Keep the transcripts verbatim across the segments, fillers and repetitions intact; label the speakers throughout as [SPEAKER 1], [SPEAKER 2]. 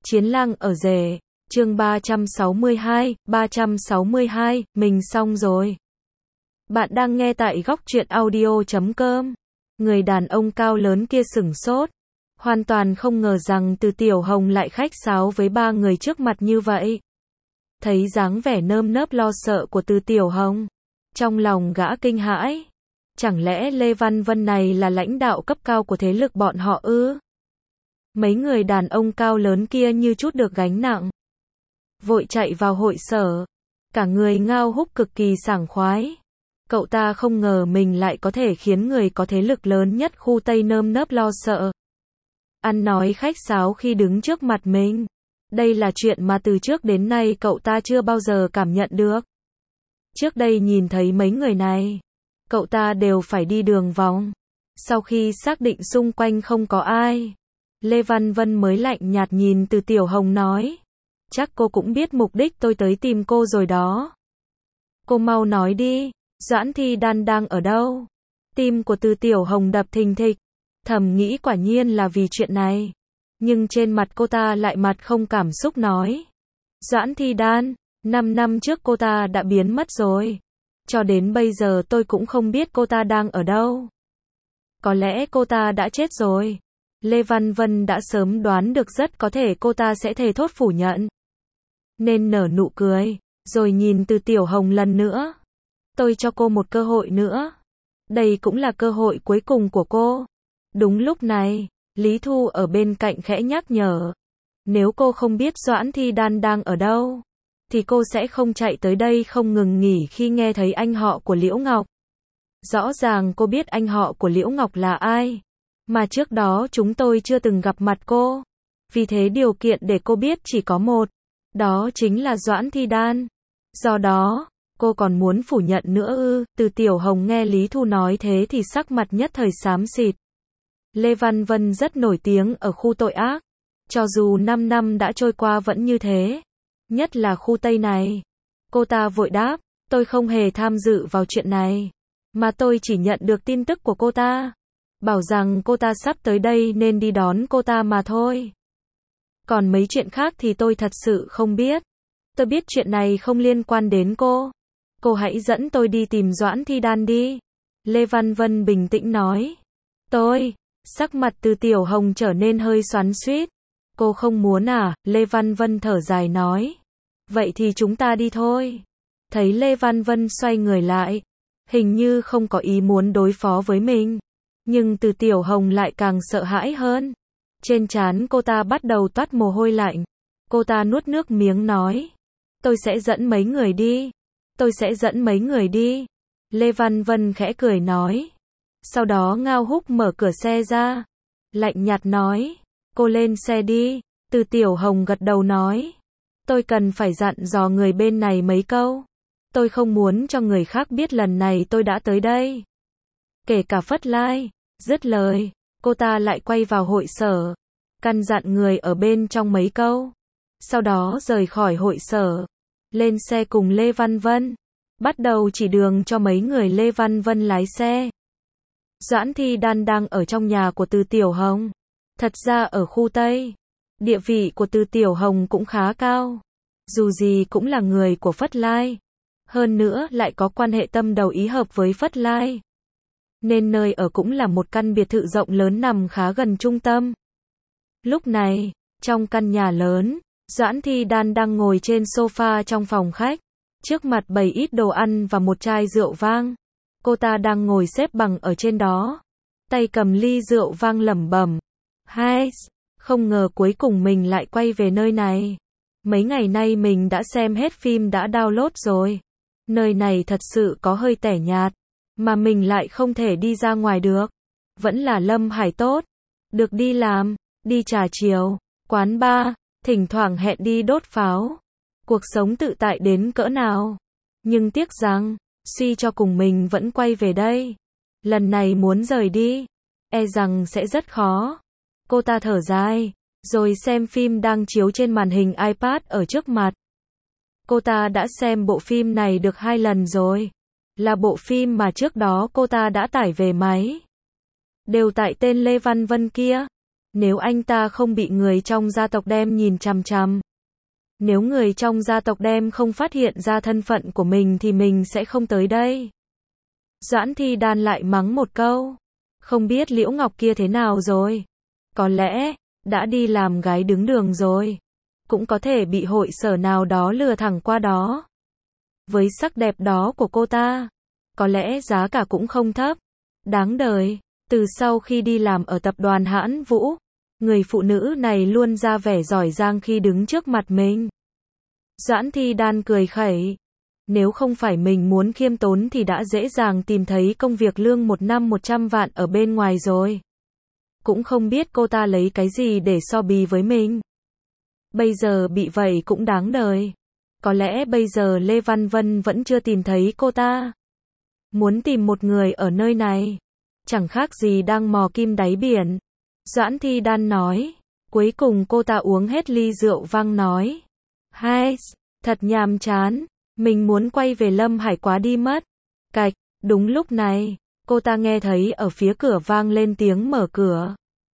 [SPEAKER 1] Chiến lang ở rể, chương ba trăm sáu mươi hai, ba trăm sáu mươi hai, mình xong rồi. Bạn đang nghe tại góc truyện audio chấm com. Người đàn ông cao lớn kia sửng sốt, hoàn toàn không ngờ rằng Từ Tiểu Hồng lại khách sáo với ba người trước mặt như vậy. Thấy dáng vẻ nơm nớp lo sợ của Từ Tiểu Hồng, trong lòng gã kinh hãi. Chẳng lẽ Lê Văn Vân này là lãnh đạo cấp cao của thế lực bọn họ ư? Mấy người đàn ông cao lớn kia như chút được gánh nặng, vội chạy vào hội sở, cả người ngao húc cực kỳ sảng khoái. Cậu ta không ngờ mình lại có thể khiến người có thế lực lớn nhất khu Tây nơm nớp lo sợ, ăn nói khách sáo khi đứng trước mặt mình. Đây là chuyện mà từ trước đến nay cậu ta chưa bao giờ cảm nhận được. Trước đây nhìn thấy mấy người này, cậu ta đều phải đi đường vòng. Sau khi xác định xung quanh không có ai, Lê Văn Vân mới lạnh nhạt nhìn Từ Tiểu Hồng nói: chắc cô cũng biết mục đích tôi tới tìm cô rồi đó. Cô mau nói đi, Doãn Thi Đan đang ở đâu? Tim của Từ Tiểu Hồng đập thình thịch, thầm nghĩ quả nhiên là vì chuyện này. Nhưng trên mặt cô ta lại mặt không cảm xúc nói: Doãn Thi Đan, năm năm trước cô ta đã biến mất rồi. Cho đến bây giờ tôi cũng không biết cô ta đang ở đâu. Có lẽ cô ta đã chết rồi. Lê Văn Vân đã sớm đoán được rất có thể cô ta sẽ thề thốt phủ nhận, nên nở nụ cười, rồi nhìn Từ Tiểu Hồng lần nữa. Tôi cho cô một cơ hội nữa. Đây cũng là cơ hội cuối cùng của cô. Đúng lúc này, Lý Thu ở bên cạnh khẽ nhắc nhở: nếu cô không biết Doãn Thi Đan đang ở đâu, thì cô sẽ không chạy tới đây không ngừng nghỉ khi nghe thấy anh họ của Liễu Ngọc. Rõ ràng cô biết anh họ của Liễu Ngọc là ai, mà trước đó chúng tôi chưa từng gặp mặt cô. Vì thế điều kiện để cô biết chỉ có một, đó chính là Doãn Thi Đan. Do đó, cô còn muốn phủ nhận nữa ư? Từ Tiểu Hồng nghe Lý Thu nói thế thì sắc mặt nhất thời xám xịt. Lê Văn Vân rất nổi tiếng ở khu tội ác. Cho dù năm năm đã trôi qua vẫn như thế. Nhất là khu Tây này. Cô ta vội đáp: tôi không hề tham dự vào chuyện này, mà tôi chỉ nhận được tin tức của cô ta, bảo rằng cô ta sắp tới đây nên đi đón cô ta mà thôi. Còn mấy chuyện khác thì tôi thật sự không biết. Tôi biết chuyện này không liên quan đến cô. Cô hãy dẫn tôi đi tìm Doãn Thi Đan đi. Lê Văn Vân bình tĩnh nói. Tôi, sắc mặt Từ Tiểu Hồng trở nên hơi xoắn xuýt. Cô không muốn à? Lê Văn Vân thở dài nói. Vậy thì chúng ta đi thôi. Thấy Lê Văn Vân xoay người lại, hình như không có ý muốn đối phó với mình. Nhưng Từ Tiểu Hồng lại càng sợ hãi hơn. Trên trán cô ta bắt đầu toát mồ hôi lạnh. Cô ta nuốt nước miếng nói. Tôi sẽ dẫn mấy người đi. Tôi sẽ dẫn mấy người đi. Lê Văn Vân khẽ cười nói. Sau đó Ngao Húc mở cửa xe ra, lạnh nhạt nói. Cô lên xe đi. Từ Tiểu Hồng gật đầu nói. Tôi cần phải dặn dò người bên này mấy câu. Tôi không muốn cho người khác biết lần này tôi đã tới đây, kể cả Phất Lai. Dứt lời, cô ta lại quay vào hội sở, căn dặn người ở bên trong mấy câu. Sau đó rời khỏi hội sở, lên xe cùng Lê Văn Vân, bắt đầu chỉ đường cho mấy người Lê Văn Vân lái xe. Doãn Thi Đan đang ở trong nhà của Từ Tiểu Hồng. Thật ra ở khu Tây, địa vị của Từ Tiểu Hồng cũng khá cao. Dù gì cũng là người của Phất Lai, hơn nữa lại có quan hệ tâm đầu ý hợp với Phất Lai, nên nơi ở cũng là một căn biệt thự rộng lớn nằm khá gần trung tâm. Lúc này, trong căn nhà lớn, Doãn Thi Đan đang ngồi trên sofa trong phòng khách, trước mặt bày ít đồ ăn và một chai rượu vang. Cô ta đang ngồi xếp bằng ở trên đó, tay cầm ly rượu vang lẩm bẩm. Hai, không ngờ cuối cùng mình lại quay về nơi này. Mấy ngày nay mình đã xem hết phim đã download rồi. Nơi này thật sự có hơi tẻ nhạt, mà mình lại không thể đi ra ngoài được. Vẫn là Lâm Hải tốt. Được đi làm, đi trà chiều, quán bar, thỉnh thoảng hẹn đi đốt pháo. Cuộc sống tự tại đến cỡ nào. Nhưng tiếc rằng, suy cho cùng mình vẫn quay về đây. Lần này muốn rời đi, e rằng sẽ rất khó. Cô ta thở dài, rồi xem phim đang chiếu trên màn hình iPad ở trước mặt. Cô ta đã xem bộ phim này được hai lần rồi. Là bộ phim mà trước đó cô ta đã tải về máy. Đều tại tên Lê Văn Vân kia. Nếu anh ta không bị người trong gia tộc đem nhìn chằm chằm. Nếu người trong gia tộc đem không phát hiện ra thân phận của mình thì mình sẽ không tới đây. Doãn Thi Đan lại mắng một câu. Không biết Liễu Ngọc kia thế nào rồi. Có lẽ, đã đi làm gái đứng đường rồi. Cũng có thể bị hội sở nào đó lừa thẳng qua đó. Với sắc đẹp đó của cô ta, có lẽ giá cả cũng không thấp. Đáng đời, từ sau khi đi làm ở tập đoàn Hãn Vũ, người phụ nữ này luôn ra vẻ giỏi giang khi đứng trước mặt mình. Doãn Thi Đan cười khẩy. Nếu không phải mình muốn khiêm tốn thì đã dễ dàng tìm thấy công việc lương một năm một trăm vạn ở bên ngoài rồi. Cũng không biết cô ta lấy cái gì để so bì với mình. Bây giờ bị vậy cũng đáng đời. Có lẽ bây giờ Lê Văn Vân vẫn chưa tìm thấy cô ta. Muốn tìm một người ở nơi này, chẳng khác gì đang mò kim đáy biển. Doãn Thi Đan nói. Cuối cùng cô ta uống hết ly rượu vang nói. Hai, thật nhàm chán. Mình muốn quay về Lâm Hải quá đi mất. Cạch, đúng lúc này, cô ta nghe thấy ở phía cửa vang lên tiếng mở cửa.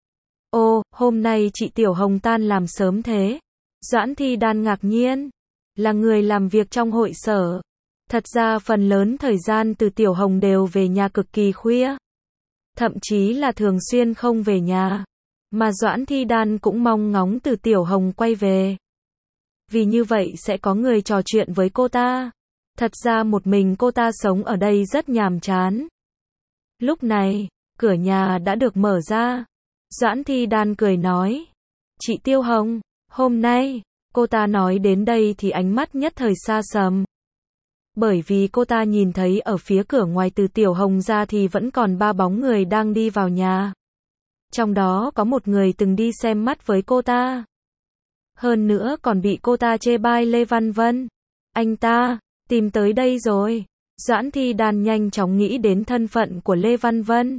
[SPEAKER 1] Ô, hôm nay chị Tiểu Hồng tan làm sớm thế. Doãn Thi Đan ngạc nhiên. Là người làm việc trong hội sở. Thật ra phần lớn thời gian từ Tiểu Hồng đều về nhà cực kỳ khuya. Thậm chí là thường xuyên không về nhà. Mà Doãn Thi Đan cũng mong ngóng từ Tiểu Hồng quay về. Vì như vậy sẽ có người trò chuyện với cô ta. Thật ra một mình cô ta sống ở đây rất nhàm chán. Lúc này, cửa nhà đã được mở ra. Doãn Thi Đan cười nói. Chị Tiêu Hồng, hôm nay, cô ta nói đến đây thì ánh mắt nhất thời xa sầm. Bởi vì cô ta nhìn thấy ở phía cửa ngoài từ Tiểu Hồng ra thì vẫn còn ba bóng người đang đi vào nhà. Trong đó có một người từng đi xem mắt với cô ta. Hơn nữa còn bị cô ta chê bai Lê Văn Vân. Anh ta, tìm tới đây rồi. Doãn Thi Đan nhanh chóng nghĩ đến thân phận của Lê Văn Vân.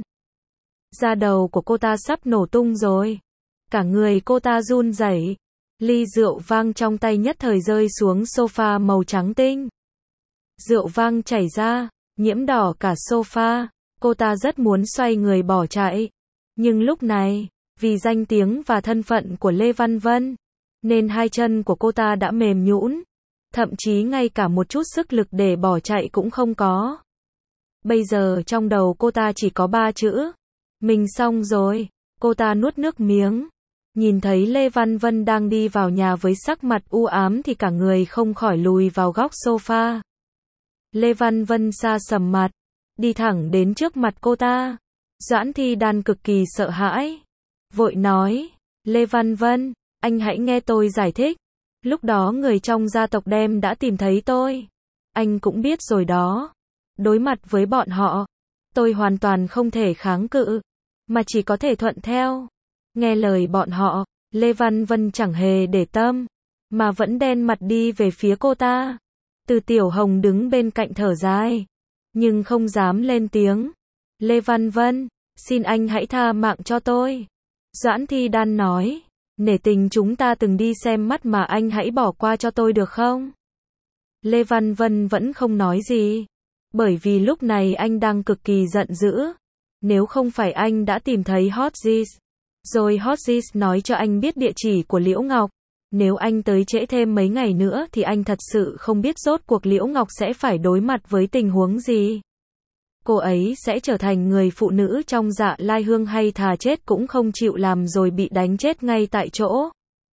[SPEAKER 1] Da đầu của cô ta sắp nổ tung rồi. Cả người cô ta run rẩy. Ly rượu vang trong tay nhất thời rơi xuống sofa màu trắng tinh. Rượu vang chảy ra, nhiễm đỏ cả sofa. Cô ta rất muốn xoay người bỏ chạy. Nhưng lúc này, vì danh tiếng và thân phận của Lê Văn Vân, nên hai chân của cô ta đã mềm nhũn, thậm chí ngay cả một chút sức lực để bỏ chạy cũng không có. Bây giờ trong đầu cô ta chỉ có ba chữ. Mình xong rồi. Cô ta nuốt nước miếng. Nhìn thấy Lê Văn Vân đang đi vào nhà với sắc mặt u ám thì cả người không khỏi lùi vào góc sofa. Lê Văn Vân xa sầm mặt, đi thẳng đến trước mặt cô ta. Doãn Thi Đan cực kỳ sợ hãi. Vội nói, Lê Văn Vân, anh hãy nghe tôi giải thích. Lúc đó người trong gia tộc đem đã tìm thấy tôi. Anh cũng biết rồi đó. Đối mặt với bọn họ, tôi hoàn toàn không thể kháng cự, mà chỉ có thể thuận theo. Nghe lời bọn họ, Lê Văn Vân chẳng hề để tâm, mà vẫn đen mặt đi về phía cô ta. Từ Tiểu Hồng đứng bên cạnh thở dài, nhưng không dám lên tiếng. Lê Văn Vân, xin anh hãy tha mạng cho tôi. Doãn Thi Đan nói, nể tình chúng ta từng đi xem mắt mà anh hãy bỏ qua cho tôi được không? Lê Văn Vân vẫn không nói gì, bởi vì lúc này anh đang cực kỳ giận dữ. Nếu không phải anh đã tìm thấy Hotgis, rồi Hotgis nói cho anh biết địa chỉ của Liễu Ngọc, nếu anh tới trễ thêm mấy ngày nữa thì anh thật sự không biết rốt cuộc Liễu Ngọc sẽ phải đối mặt với tình huống gì. Cô ấy sẽ trở thành người phụ nữ trong Dạ Lai Hương hay thà chết cũng không chịu làm rồi bị đánh chết ngay tại chỗ.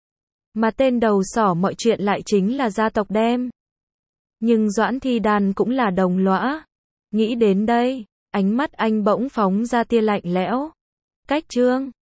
[SPEAKER 1] Mà tên đầu sỏ mọi chuyện lại chính là gia tộc đem. Nhưng Doãn Thi Đan cũng là đồng lõa. Nghĩ đến đây, ánh mắt anh bỗng phóng ra tia lạnh lẽo. Cách chương